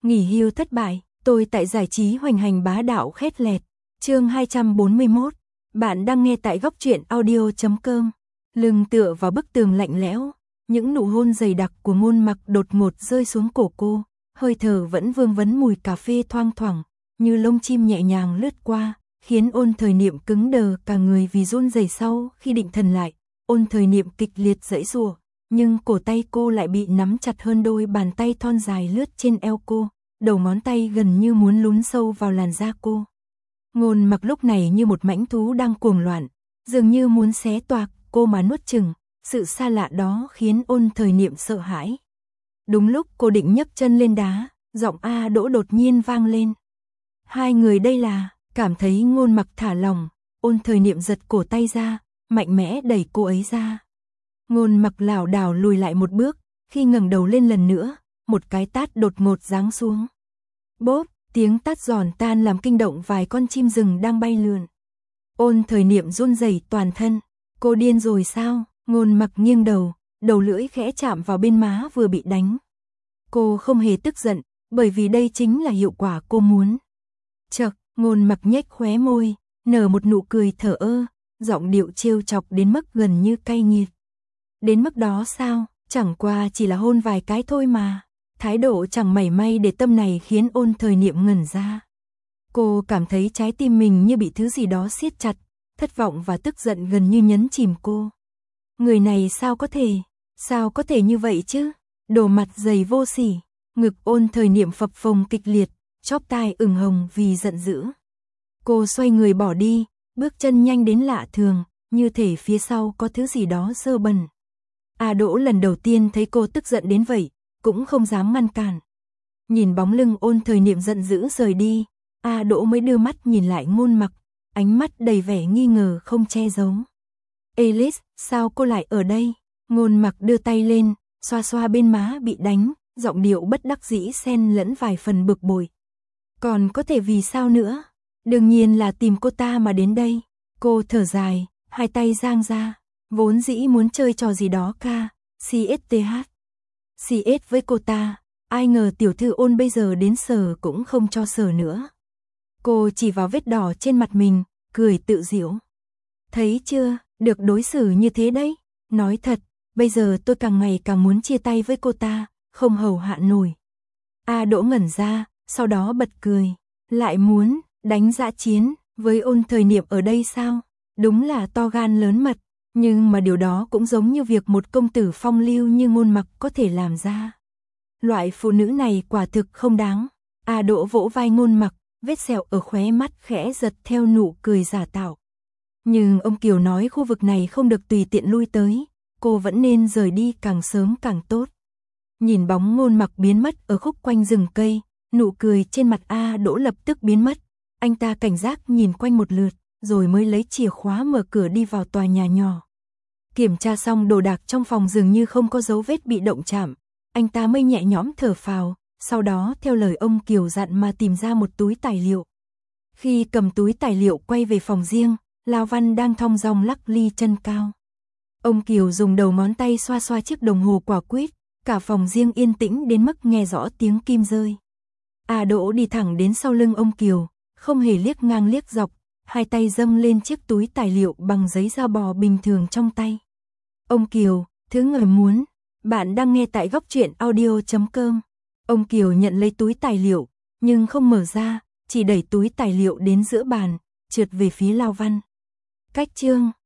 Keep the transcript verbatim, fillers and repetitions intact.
Nghỉ hưu thất bại, tôi tại giải trí hoành hành bá đạo khét lẹt. Chương hai trăm bốn mươi mốt. Bạn đang nghe tại góc truyện audio chấm com. Lưng tựa vào bức tường lạnh lẽo, những nụ hôn dày đặc của Ngôn Mặc đột ngột rơi xuống cổ cô, hơi thở vẫn vương vấn mùi cà phê thoang thoảng, như lông chim nhẹ nhàng lướt qua, khiến Ôn Thời Niệm cứng đờ cả người vì run rẩy. Sau khi định thần lại, Ôn Thời Niệm kịch liệt giãy giụa, nhưng cổ tay cô lại bị nắm chặt hơn đôi bàn tay thon dài lướt trên eo cô, đầu ngón tay gần như muốn lún sâu vào làn da cô. Ngôn Mặc lúc này như một mãnh thú đang cuồng loạn, dường như muốn xé toạc cô mà nuốt chửng. Sự xa lạ đó khiến Ôn Thời Niệm sợ hãi. Đúng lúc cô định nhấc chân lên đá, giọng A Đỗ đột nhiên vang lên. Hai người đây là... Cảm thấy Ngôn Mặc thả lỏng, Ôn Thời Niệm giật cổ tay ra, mạnh mẽ đẩy cô ấy ra. Ngôn Mặc lảo đảo lùi lại một bước, khi ngẩng đầu lên lần nữa, một cái tát đột ngột giáng xuống. Bốp, tiếng tát giòn tan làm kinh động vài con chim rừng đang bay lượn. Ôn Thời Niệm run rẩy toàn thân. Cô điên rồi sao? Ngôn Mặc nghiêng đầu, đầu lưỡi khẽ chạm vào bên má vừa bị đánh. Cô không hề tức giận, bởi vì đây chính là hiệu quả cô muốn. Chậc, Ngôn Mặc nhếch khóe môi, nở một nụ cười thờ ơ, giọng điệu trêu chọc đến mức gần như cay nghiệt. Đến mức đó sao? Chẳng qua chỉ là hôn vài cái thôi mà. Thái độ chẳng mảy may để tâm này khiến Ôn Thời Niệm ngẩn ra. Cô cảm thấy trái tim mình như bị thứ gì đó siết chặt, thất vọng và tức giận gần như nhấn chìm cô. Người này sao có thể, sao có thể như vậy chứ? Đồ mặt dày vô sỉ, ngực Ôn Thời Niệm phập phồng kịch liệt, chóp tai ửng hồng vì giận dữ. Cô xoay người bỏ đi, bước chân nhanh đến lạ thường, như thể phía sau có thứ gì đó dơ bẩn. A Đỗ lần đầu tiên thấy cô tức giận đến vậy, cũng không dám ngăn cản. Nhìn bóng lưng Ôn Thời Niệm giận dữ rời đi, A Đỗ mới đưa mắt nhìn lại Ngôn Mặc, ánh mắt đầy vẻ nghi ngờ không che giấu. Alice, sao cô lại ở đây? Ngôn Mặc đưa tay lên, xoa xoa bên má bị đánh, giọng điệu bất đắc dĩ xen lẫn vài phần bực bội. Còn có thể vì sao nữa? Đương nhiên là tìm cô ta mà đến đây. Cô thở dài, hai tay giang ra, vốn dĩ muốn chơi trò gì đó ca, xê ét tê hát. xê ét với cô ta, ai ngờ tiểu thư Ôn bây giờ đến sờ cũng không cho sờ nữa. Cô chỉ vào vết đỏ trên mặt mình, cười tự giễu. Thấy chưa, được đối xử như thế đấy. Nói thật, bây giờ tôi càng ngày càng muốn chia tay với cô ta, không hầu hạ nổi. A Đỗ ngẩn ra, sau đó bật cười. Lại muốn đánh dã chiến với Ôn Thời Niệm ở đây sao? Đúng là to gan lớn mật, nhưng mà điều đó cũng giống như việc một công tử phong lưu như Ngôn Mặc có thể làm ra. Loại phụ nữ này quả thực không đáng. A Đỗ vỗ vai Ngôn Mặc, vết sẹo ở khóe mắt khẽ giật theo nụ cười giả tạo. Nhưng ông Kiều nói khu vực này không được tùy tiện lui tới, cô vẫn nên rời đi càng sớm càng tốt. Nhìn bóng Ngôn Mặc biến mất ở khúc quanh rừng cây, nụ cười trên mặt A Đỗ lập tức biến mất. Anh ta cảnh giác nhìn quanh một lượt, rồi mới lấy chìa khóa mở cửa đi vào tòa nhà nhỏ. Kiểm tra xong đồ đạc trong phòng dường như không có dấu vết bị động chạm, anh ta mới nhẹ nhõm thở phào, sau đó theo lời ông Kiều dặn mà tìm ra một túi tài liệu. Khi cầm túi tài liệu quay về phòng riêng, Lao Văn đang thong dong lắc ly chân cao. Ông Kiều dùng đầu ngón tay xoa xoa chiếc đồng hồ quả quýt, cả phòng riêng yên tĩnh đến mức nghe rõ tiếng kim rơi. A Đỗ đi thẳng đến sau lưng ông Kiều, không hề liếc ngang liếc dọc, hai tay dâng lên chiếc túi tài liệu bằng giấy da bò bình thường trong tay. Ông Kiều, thứ người muốn, bạn đang nghe tại góc truyện audio chấm com. Ông Kiều nhận lấy túi tài liệu, nhưng không mở ra, chỉ đẩy túi tài liệu đến giữa bàn, trượt về phía Lao Văn. Cách chương